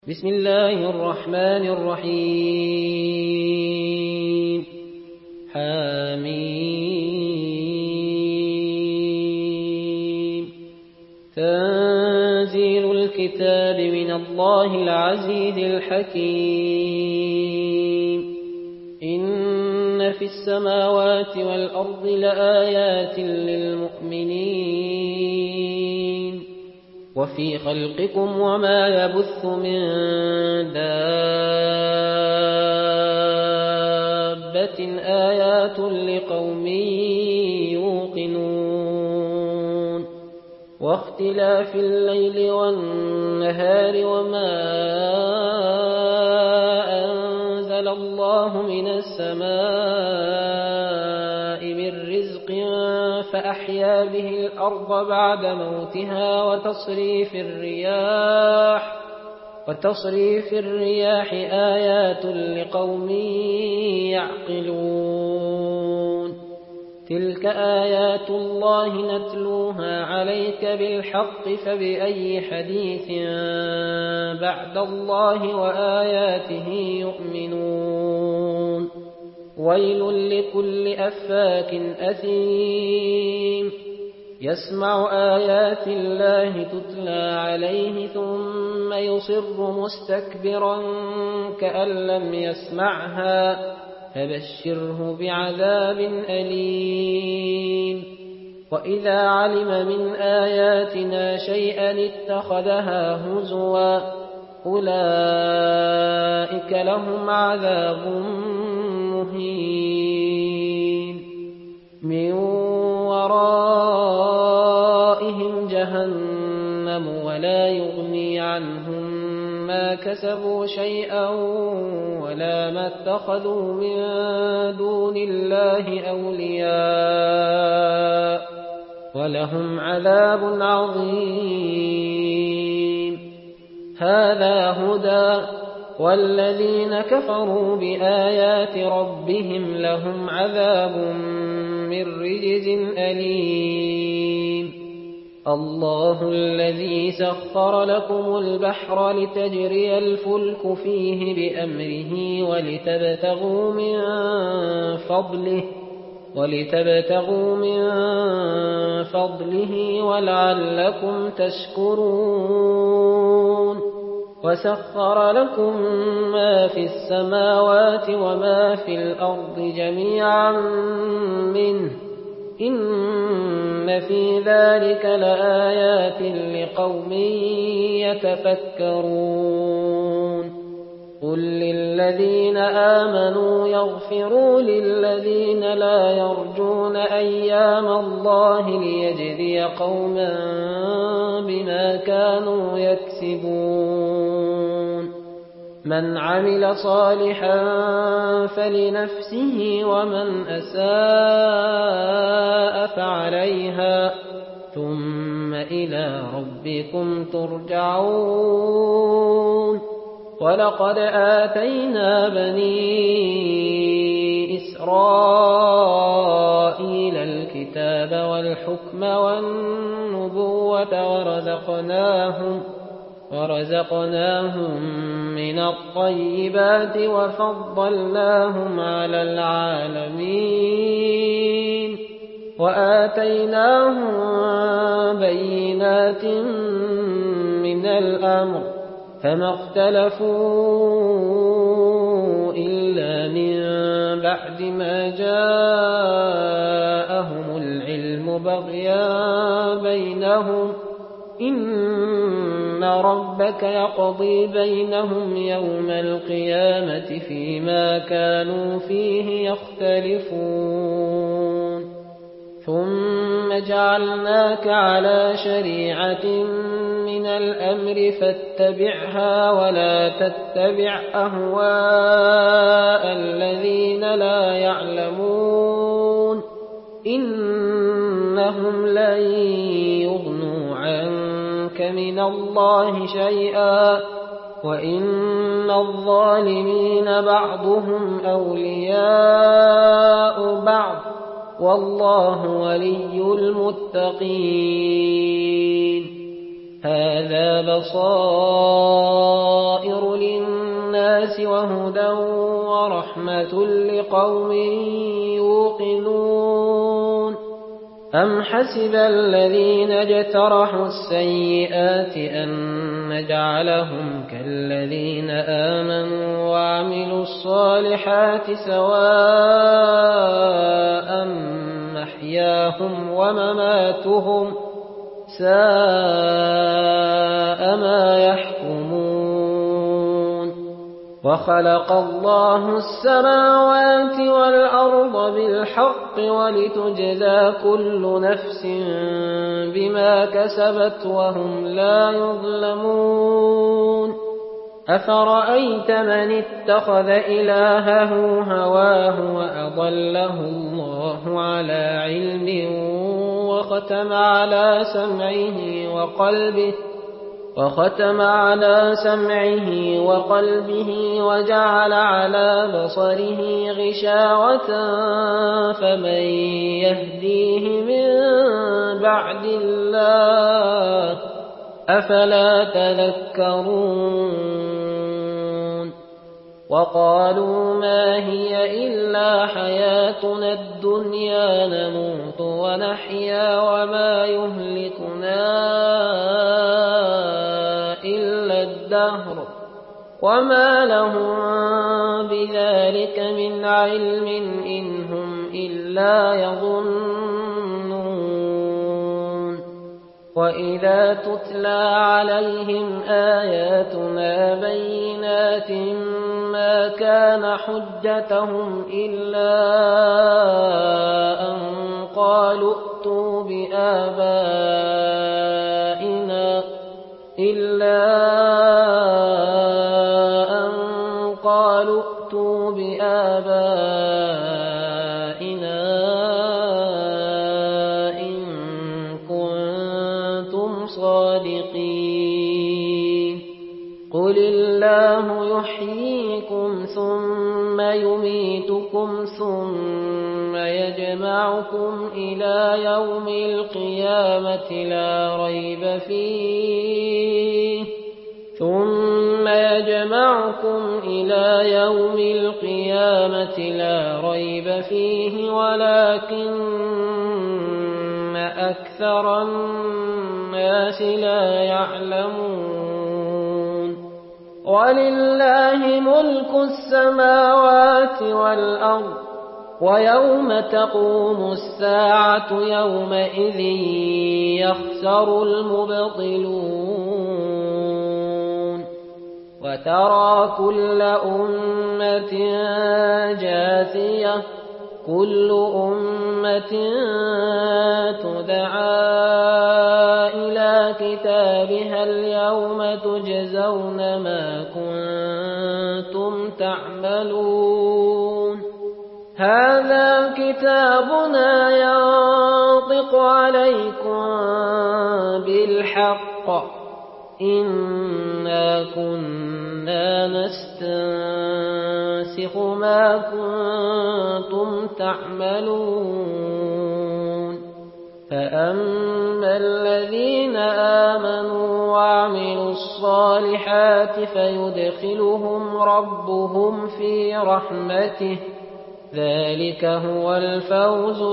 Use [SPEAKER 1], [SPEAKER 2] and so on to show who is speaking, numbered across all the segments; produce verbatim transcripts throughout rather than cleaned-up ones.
[SPEAKER 1] بسم الله الرحمن الرحيم حميم تنزيل الكتاب من الله العزيز الحكيم إن في السماوات والأرض لآيات للمؤمنين وفي خلقكم وما يبث من دابة آيات لقوم يوقنون واختلاف الليل والنهار وما أنزل الله من السماء من رزق فأحيا به الأرض بعد موتها وتصريف الرياح وتصريف الرياح آيات لقوم يعقلون تلك آيات الله نتلوها عليك بالحق فبأي حديث بعد الله وآياته يؤمنون ويل لكل أفاك أثيم يسمع آيات الله تتلى عليه ثم يصر مستكبرا كأن لم يسمعها فبشره بعذاب أليم وإذا علم من آياتنا شيئا اتخذها هزوا أولئك لهم عذاب مهين من ورائهم جهنم ولا يغني عنهم ما كسبوا شيئا ولا ما اتخذوا من دون الله أولياء ولهم عذاب عظيم هذا هدى والذين كفروا بآيات ربهم لهم عذاب من رجز أليم الله الذي سخر لكم البحر لتجري الفلك فيه بأمره ولتبتغوا من فضله ولتبتغوا من فضله ولعلكم تشكرون وسخر لكم ما في السماوات وما في الأرض جميعا منه إن في ذلك لآيات لقوم يتفكرون قل للذين آمنوا يغفروا للذين لا يرجون أيام الله ليجزي قوما بما كانوا يكسبون من عمل صالحا فلنفسه ومن أساء فعليها ثم إلى ربكم ترجعون ولقد آتينا بني إسرائيل الكتاب والحكم والنبوة ورزقناهم ورزقناهم من الطيبات وفضلناهم على العالمين وآتيناهم بينات من الأمر فما اختلفوا إلا من بعد ما جاءهم العلم بغيا بينهم إن ربك يقضي بينهم يوم القيامة فيما كانوا فيه يختلفون ثم جعلناك على شريعة من الأمر فاتبعها ولا تتبع أهواء الذين لا يعلمون إنهم لن يغنوا عنك من الله شيئا وإن الظالمين بعضهم أولياء بعض والله ولي المتقين هذا بصائر للناس وهدى ورحمة لقوم يوقنون أم حسب الذين اجترحوا السيئات أن نجعلهم كالذين آمنوا وعملوا الصالحات سواء محياهم ومماتهم ساء ما يحكمون وخلق الله السماوات والأرض بالحق ولتجزى كل نفس بما كسبت وهم لا يظلمون أفرأيت من اتخذ إلهه هواه وأضله الله على علم وختم على سمعه وقلبه وختم على سمعه وقلبه وجعل على بصره غشاوة فمن يهديه من بعد الله أفلا تذكرون وقالوا ما هي إلا حياتنا الدنيا نموت ونحيا وما يهلكنا إلا الدهر وما لهم بذلك من علم إن هم إلا يظنون وإذا تتلى عليهم آياتنا بينات ما كان حجتهم إلا أن قالوا ائتوا بآبائنا إلا أن قالوا ائتوا بآبائنا إن كنتم صادقين قل الله يحييكم ثم يميتكم ثم يجمعكم إلى يوم القيامة لا ريب فيه ثم يجمعكم إلى يوم القيامة لا ريب فيه ولكن أكثر الناس لا يعلمون ولله ملك السماوات والأرض ويوم تقوم الساعة يومئذ يخسر المبطلون وترى كل أمة جاثية كل أمة تدعى إلى كتابها اليوم تجزون ما كنتم تعملون هذا كتابنا ينطق عليكم بالحق إنا كنا نستنسخ ما كنتم تعملون فأما الذين آمنوا وعملوا الصالحات فيدخلهم ربهم في رحمته ذلك هو الفوز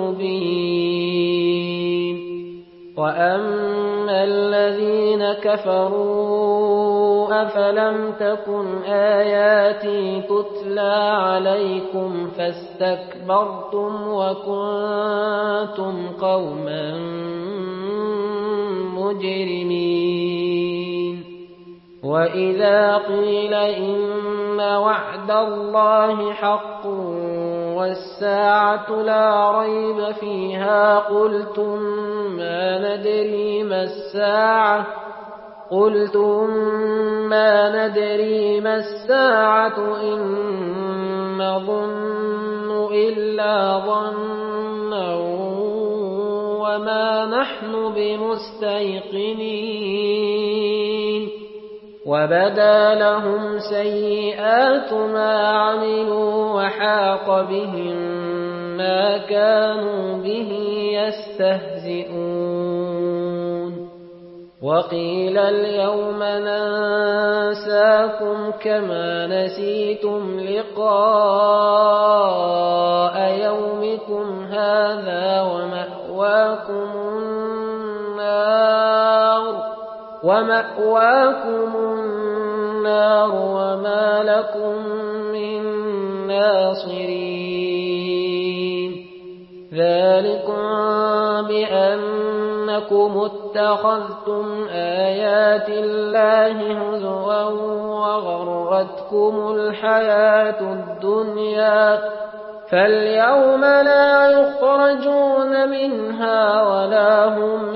[SPEAKER 1] المبين وأما الذين كفروا أفلم تكن آياتي تتلى عليكم فاستكبرتم وكنتم قوما مجرمين وإذا قيل إن وعد الله حق والساعة لا ريب فيها قلتم ما ندري ما الساعة قلتم ما ندري ما الساعة إن نظن إلا ظنا وما نحن بمستيقنين وبدا لهم سيئات ما عملوا وحاق بهم ما كانوا به يستهزئون وقيل اليوم ننساكم كما نسيتم لقاء يومكم هذا ومأواكم النار ومأواكم النار وما لكم من ناصرين ذلكم بأنكم اتخذتم آيات الله هزوا وغرتكم الحياة الدنيا فاليوم لا يخرجون منها ولا هم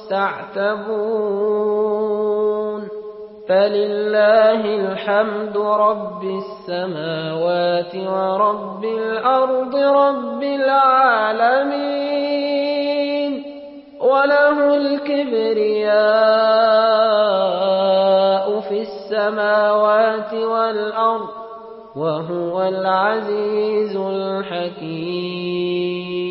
[SPEAKER 1] يستعتبون فلله الحمد رب السماوات ورب الأرض رب العالمين وله الكبرياء في السماوات والأرض وهو العزيز الحكيم.